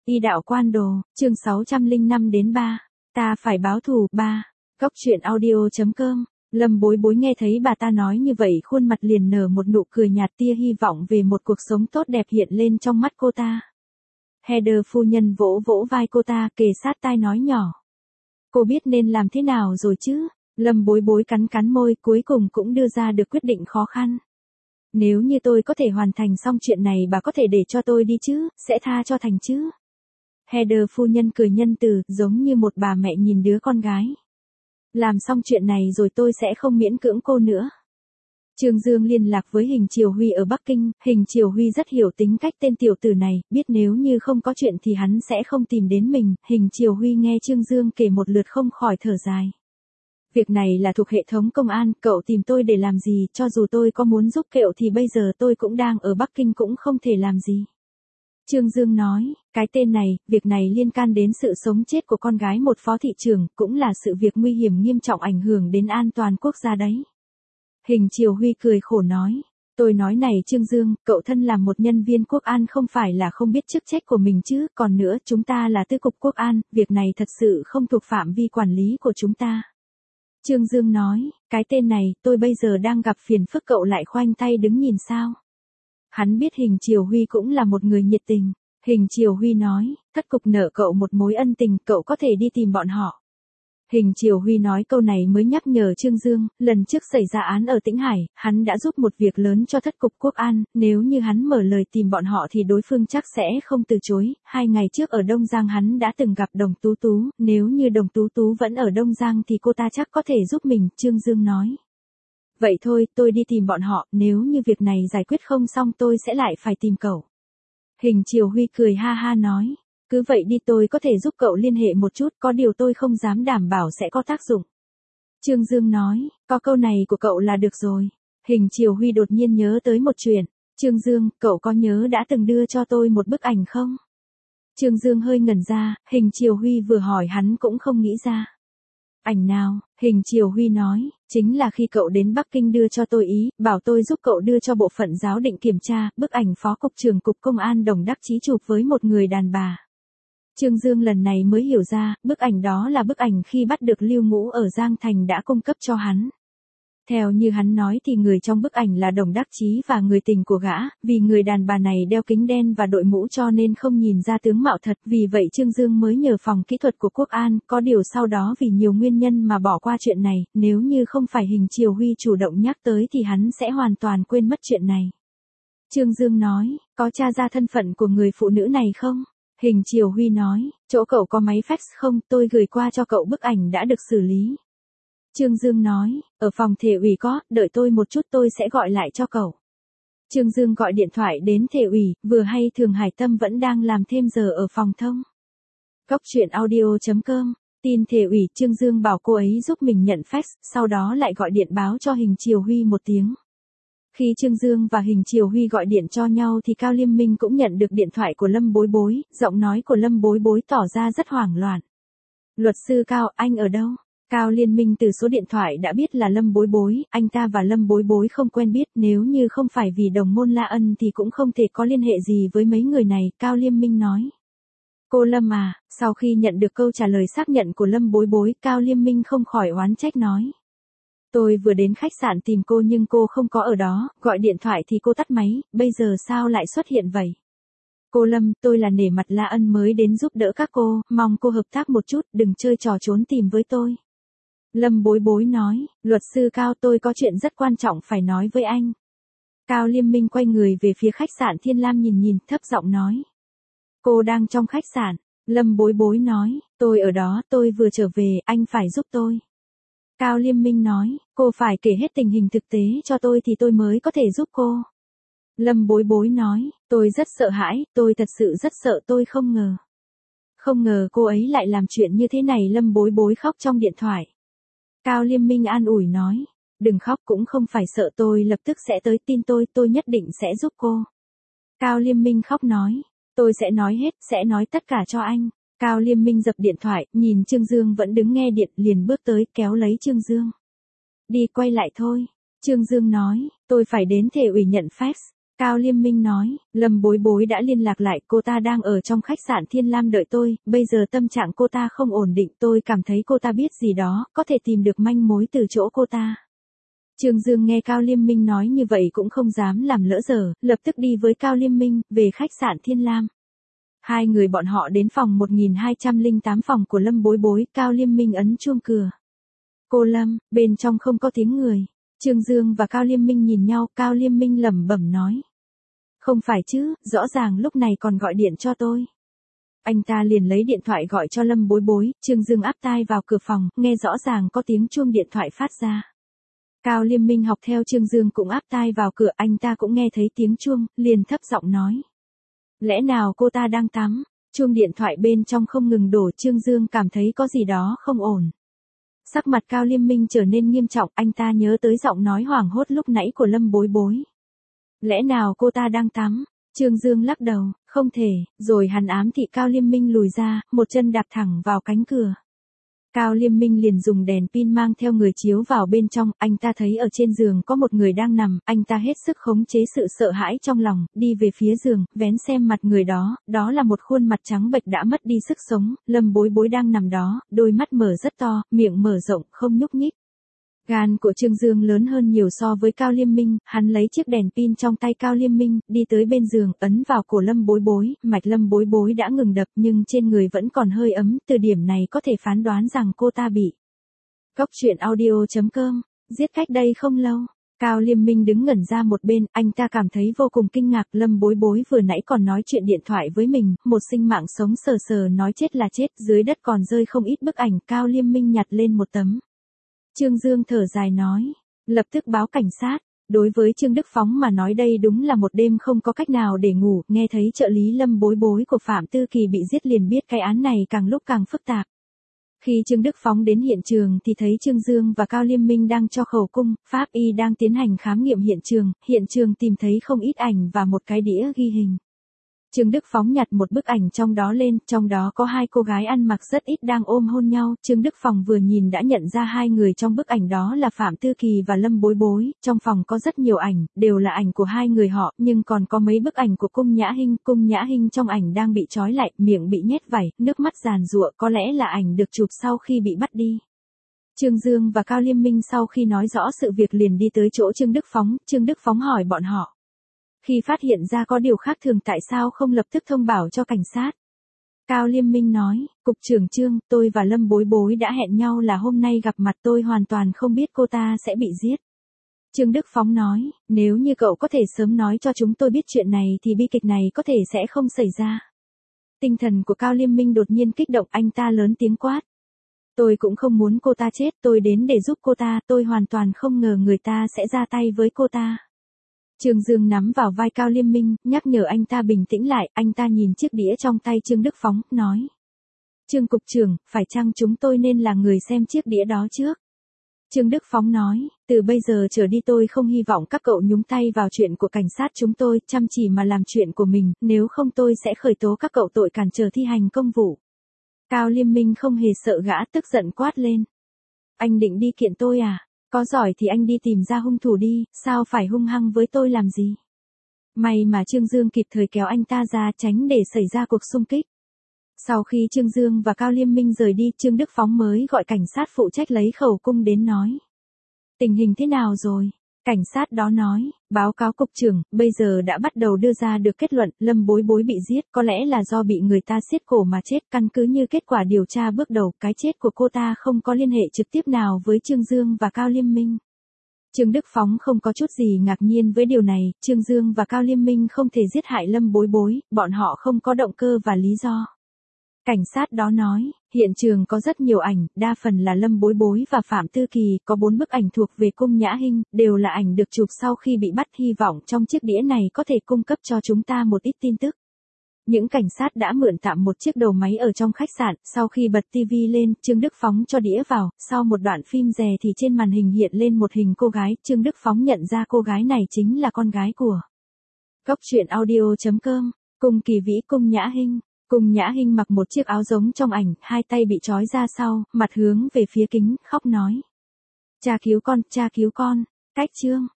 Y đạo quan đồ, chương 605 đến 3. Ta phải báo thù 3. Góc truyện audio.com. Lâm Bối Bối nghe thấy bà ta nói như vậy, khuôn mặt liền nở một nụ cười nhạt, tia hy vọng về một cuộc sống tốt đẹp hiện lên trong mắt cô ta. Heather phu nhân vỗ vỗ vai cô ta, kề sát tai nói nhỏ. Cô biết nên làm thế nào rồi chứ? Lâm Bối Bối cắn cắn môi, cuối cùng cũng đưa ra được quyết định khó khăn. Nếu như tôi có thể hoàn thành xong chuyện này, bà có thể để cho tôi đi chứ, sẽ tha cho Thành chứ? Heather phu nhân cười nhân từ, giống như một bà mẹ nhìn đứa con gái. Làm xong chuyện này rồi tôi sẽ không miễn cưỡng cô nữa. Trương Dương liên lạc với Hình Triều Huy ở Bắc Kinh, Hình Triều Huy rất hiểu tính cách tên tiểu tử này, biết nếu như không có chuyện thì hắn sẽ không tìm đến mình. Hình Triều Huy nghe Trương Dương kể một lượt không khỏi thở dài. Việc này là thuộc hệ thống công an, cậu tìm tôi để làm gì, cho dù tôi có muốn giúp cậu thì bây giờ tôi cũng đang ở Bắc Kinh cũng không thể làm gì. Trương Dương nói, cái tên này, việc này liên can đến sự sống chết của con gái một phó thị trưởng, cũng là sự việc nguy hiểm nghiêm trọng ảnh hưởng đến an toàn quốc gia đấy. Hình Triều Huy cười khổ nói, tôi nói này Trương Dương, cậu thân làm một nhân viên quốc an không phải là không biết chức trách của mình chứ, còn nữa chúng ta là tư cục quốc an, việc này thật sự không thuộc phạm vi quản lý của chúng ta. Trương Dương nói, cái tên này, tôi bây giờ đang gặp phiền phức, cậu lại khoanh tay đứng nhìn sao? Hắn biết Hình Triều Huy cũng là một người nhiệt tình. Hình Triều Huy nói, thất cục nợ cậu một mối ân tình, cậu có thể đi tìm bọn họ. Hình Triều Huy nói câu này mới nhắc nhở Trương Dương, lần trước xảy ra án ở Tĩnh Hải, hắn đã giúp một việc lớn cho thất cục quốc an, nếu như hắn mở lời tìm bọn họ thì đối phương chắc sẽ không từ chối. 2 ngày trước ở Đông Giang hắn đã từng gặp Đồng Tú Tú, nếu như Đồng Tú Tú vẫn ở Đông Giang thì cô ta chắc có thể giúp mình, Trương Dương nói. Vậy thôi, tôi đi tìm bọn họ, nếu như việc này giải quyết không xong tôi sẽ lại phải tìm cậu. Hình Triều Huy cười ha ha nói, cứ vậy đi, tôi có thể giúp cậu liên hệ một chút, có điều tôi không dám đảm bảo sẽ có tác dụng. Trương Dương nói, có câu này của cậu là được rồi. Hình Triều Huy đột nhiên nhớ tới một chuyện. Trương Dương, cậu có nhớ đã từng đưa cho tôi một bức ảnh không? Trương Dương hơi ngẩn ra, Hình Triều Huy vừa hỏi hắn cũng không nghĩ ra. Ảnh nào? Hình Triều Huy nói, chính là khi cậu đến Bắc Kinh đưa cho tôi ý, bảo tôi giúp cậu đưa cho bộ phận giám định kiểm tra, bức ảnh phó cục trưởng cục công an Đồng Đắc Chí chụp với một người đàn bà. Trương Dương lần này mới hiểu ra, bức ảnh đó là bức ảnh khi bắt được Lưu Ngũ ở Giang Thành đã cung cấp cho hắn. Theo như hắn nói thì người trong bức ảnh là Đồng Đắc Chí và người tình của gã, vì người đàn bà này đeo kính đen và đội mũ cho nên không nhìn ra tướng mạo thật, vì vậy Trương Dương mới nhờ phòng kỹ thuật của Quốc an, có điều sau đó vì nhiều nguyên nhân mà bỏ qua chuyện này, nếu như không phải Hình Triều Huy chủ động nhắc tới thì hắn sẽ hoàn toàn quên mất chuyện này. Trương Dương nói, có tra ra thân phận của người phụ nữ này không? Hình Triều Huy nói, chỗ cậu có máy fax không, tôi gửi qua cho cậu bức ảnh đã được xử lý. Trương Dương nói, ở phòng thể ủy có, đợi tôi một chút tôi sẽ gọi lại cho cậu. Trương Dương gọi điện thoại đến thể ủy, vừa hay Thường Hải Tâm vẫn đang làm thêm giờ ở phòng thông. Góc truyện audio.com, tin thể ủy, Trương Dương bảo cô ấy giúp mình nhận fax, sau đó lại gọi điện báo cho Hình Triều Huy một tiếng. Khi Trương Dương và Hình Triều Huy gọi điện cho nhau thì Cao Liêm Minh cũng nhận được điện thoại của Lâm Bối Bối, giọng nói của Lâm Bối Bối tỏ ra rất hoảng loạn. Luật sư Cao, anh ở đâu? Cao Liên Minh từ số điện thoại đã biết là Lâm Bối Bối, anh ta và Lâm Bối Bối không quen biết, nếu như không phải vì đồng môn La Ân thì cũng không thể có liên hệ gì với mấy người này, Cao Liêm Minh nói. Cô Lâm à, sau khi nhận được câu trả lời xác nhận của Lâm Bối Bối, Cao Liêm Minh không khỏi oán trách nói. Tôi vừa đến khách sạn tìm cô nhưng cô không có ở đó, gọi điện thoại thì cô tắt máy, bây giờ sao lại xuất hiện vậy? Cô Lâm, tôi là nể mặt La Ân mới đến giúp đỡ các cô, mong cô hợp tác một chút, đừng chơi trò trốn tìm với tôi. Lâm Bối Bối nói, luật sư Cao, tôi có chuyện rất quan trọng phải nói với anh. Cao Liêm Minh quay người về phía khách sạn Thiên Lam nhìn thấp giọng nói. Cô đang trong khách sạn, Lâm Bối Bối nói, tôi ở đó, tôi vừa trở về, anh phải giúp tôi. Cao Liêm Minh nói, cô phải kể hết tình hình thực tế cho tôi thì tôi mới có thể giúp cô. Lâm Bối Bối nói, tôi rất sợ hãi, tôi thật sự rất sợ, tôi không ngờ. Không ngờ cô ấy lại làm chuyện như thế này, Lâm Bối Bối khóc trong điện thoại. Cao Liêm Minh an ủi nói, đừng khóc, cũng không phải sợ, tôi lập tức sẽ tới, tin tôi nhất định sẽ giúp cô. Cao Liêm Minh khóc nói, tôi sẽ nói hết, sẽ nói tất cả cho anh. Cao Liêm Minh dập điện thoại, nhìn Trương Dương vẫn đứng nghe điện, liền bước tới, kéo lấy Trương Dương. Đi, quay lại thôi. Trương Dương nói, tôi phải đến thể ủy nhận fax. Cao Liêm Minh nói, Lâm Bối Bối đã liên lạc lại, cô ta đang ở trong khách sạn Thiên Lam đợi tôi, bây giờ tâm trạng cô ta không ổn định, tôi cảm thấy cô ta biết gì đó, có thể tìm được manh mối từ chỗ cô ta. Trương Dương nghe Cao Liêm Minh nói như vậy cũng không dám làm lỡ giờ, lập tức đi với Cao Liêm Minh, về khách sạn Thiên Lam. Hai người bọn họ đến phòng 1208 phòng của Lâm Bối Bối, Cao Liêm Minh ấn chuông cửa. Cô Lâm, bên trong không có tiếng người. Trương Dương và Cao Liêm Minh nhìn nhau, Cao Liêm Minh lẩm bẩm nói. Không phải chứ, rõ ràng lúc này còn gọi điện cho tôi. Anh ta liền lấy điện thoại gọi cho Lâm Bối Bối, Trương Dương áp tai vào cửa phòng, nghe rõ ràng có tiếng chuông điện thoại phát ra. Cao Liêm Minh học theo Trương Dương cũng áp tai vào cửa, anh ta cũng nghe thấy tiếng chuông, liền thấp giọng nói. Lẽ nào cô ta đang tắm? Chuông điện thoại bên trong không ngừng đổ, Trương Dương cảm thấy có gì đó không ổn. Sắc mặt Cao Liêm Minh trở nên nghiêm trọng, anh ta nhớ tới giọng nói hoảng hốt lúc nãy của Lâm Bối Bối. Lẽ nào cô ta đang tắm? Trương Dương lắc đầu, không thể, rồi hắn ám thị Cao Liêm Minh lùi ra, một chân đạp thẳng vào cánh cửa. Cao Liêm Minh liền dùng đèn pin mang theo người chiếu vào bên trong, anh ta thấy ở trên giường có một người đang nằm, anh ta hết sức khống chế sự sợ hãi trong lòng, đi về phía giường, vén xem mặt người đó, đó là một khuôn mặt trắng bệch đã mất đi sức sống, Lâm Bối Bối đang nằm đó, đôi mắt mở rất to, miệng mở rộng, không nhúc nhích. Gan của Trương Dương lớn hơn nhiều so với Cao Liêm Minh, hắn lấy chiếc đèn pin trong tay Cao Liêm Minh, đi tới bên giường, ấn vào cổ Lâm Bối Bối, mạch Lâm Bối Bối đã ngừng đập nhưng trên người vẫn còn hơi ấm, từ điểm này có thể phán đoán rằng cô ta bị. Góc truyện audio.com, giết cách đây không lâu. Cao Liêm Minh đứng ngẩn ra một bên, anh ta cảm thấy vô cùng kinh ngạc, Lâm Bối Bối vừa nãy còn nói chuyện điện thoại với mình, một sinh mạng sống sờ sờ nói chết là chết, dưới đất còn rơi không ít bức ảnh, Cao Liêm Minh nhặt lên một tấm. Trương Dương thở dài nói, lập tức báo cảnh sát. Đối với Trương Đức Phóng mà nói đây đúng là một đêm không có cách nào để ngủ, nghe thấy trợ lý Lâm Bối Bối của Phạm Tư Kỳ bị giết liền biết cái án này càng lúc càng phức tạp. Khi Trương Đức Phóng đến hiện trường thì thấy Trương Dương và Cao Liêm Minh đang cho khẩu cung, pháp y đang tiến hành khám nghiệm hiện trường tìm thấy không ít ảnh và một cái đĩa ghi hình. Trương Đức Phóng nhặt một bức ảnh trong đó lên, trong đó có hai cô gái ăn mặc rất ít đang ôm hôn nhau, Trương Đức Phóng vừa nhìn đã nhận ra hai người trong bức ảnh đó là Phạm Tư Kỳ và Lâm Bối Bối, trong phòng có rất nhiều ảnh, đều là ảnh của hai người họ, nhưng còn có mấy bức ảnh của Cung Nhã Hinh trong ảnh đang bị trói lại, miệng bị nhét vảy, nước mắt giàn giụa, có lẽ là ảnh được chụp sau khi bị bắt đi. Trương Dương và Cao Liêm Minh sau khi nói rõ sự việc liền đi tới chỗ Trương Đức Phóng hỏi bọn họ. Khi phát hiện ra có điều khác thường tại sao không lập tức thông báo cho cảnh sát? Cao Liêm Minh nói, Cục trưởng Trương, tôi và Lâm Bối Bối đã hẹn nhau là hôm nay gặp mặt, tôi hoàn toàn không biết cô ta sẽ bị giết. Trương Đức Phóng nói, nếu như cậu có thể sớm nói cho chúng tôi biết chuyện này thì bi kịch này có thể sẽ không xảy ra. Tinh thần của Cao Liêm Minh đột nhiên kích động, anh ta lớn tiếng quát. Tôi cũng không muốn cô ta chết, tôi đến để giúp cô ta, tôi hoàn toàn không ngờ người ta sẽ ra tay với cô ta. Trương Dương nắm vào vai Cao Liêm Minh, nhắc nhở anh ta bình tĩnh lại, anh ta nhìn chiếc đĩa trong tay Trương Đức Phóng, nói. Trương Cục trưởng, phải chăng chúng tôi nên là người xem chiếc đĩa đó trước? Trương Đức Phóng nói, từ bây giờ trở đi tôi không hy vọng các cậu nhúng tay vào chuyện của cảnh sát chúng tôi, chăm chỉ mà làm chuyện của mình, nếu không tôi sẽ khởi tố các cậu tội cản trở thi hành công vụ. Cao Liêm Minh không hề sợ gã, tức giận quát lên. Anh định đi kiện tôi à? Có giỏi thì anh đi tìm ra hung thủ đi, sao phải hung hăng với tôi làm gì? May mà Trương Dương kịp thời kéo anh ta ra tránh để xảy ra cuộc xung kích. Sau khi Trương Dương và Cao Liêm Minh rời đi, Trương Đức Phóng mới gọi cảnh sát phụ trách lấy khẩu cung đến nói. Tình hình thế nào rồi? Cảnh sát đó nói, báo cáo cục trưởng, bây giờ đã bắt đầu đưa ra được kết luận, Lâm Bối Bối bị giết, có lẽ là do bị người ta siết cổ mà chết, căn cứ như kết quả điều tra bước đầu, cái chết của cô ta không có liên hệ trực tiếp nào với Trương Dương và Cao Liêm Minh. Trương Đức Phóng không có chút gì ngạc nhiên với điều này, Trương Dương và Cao Liêm Minh không thể giết hại Lâm Bối Bối, bọn họ không có động cơ và lý do. Cảnh sát đó nói, hiện trường có rất nhiều ảnh, đa phần là Lâm Bối Bối và Phạm Tư Kỳ, có 4 bức ảnh thuộc về Cung Nhã Hinh, đều là ảnh được chụp sau khi bị bắt, hy vọng trong chiếc đĩa này có thể cung cấp cho chúng ta một ít tin tức. Những cảnh sát đã mượn tạm một chiếc đầu máy ở trong khách sạn, sau khi bật TV lên, Trương Đức Phóng cho đĩa vào, sau một đoạn phim rè thì trên màn hình hiện lên một hình cô gái, Trương Đức Phóng nhận ra cô gái này chính là con gái của. Góc truyện audio.com, Cung Kỳ Vĩ Cung Nhã Hinh. Cung Nhã Hinh mặc một chiếc áo giống trong ảnh, hai tay bị trói ra sau, mặt hướng về phía kính, khóc nói. Cha cứu con, cách Trương.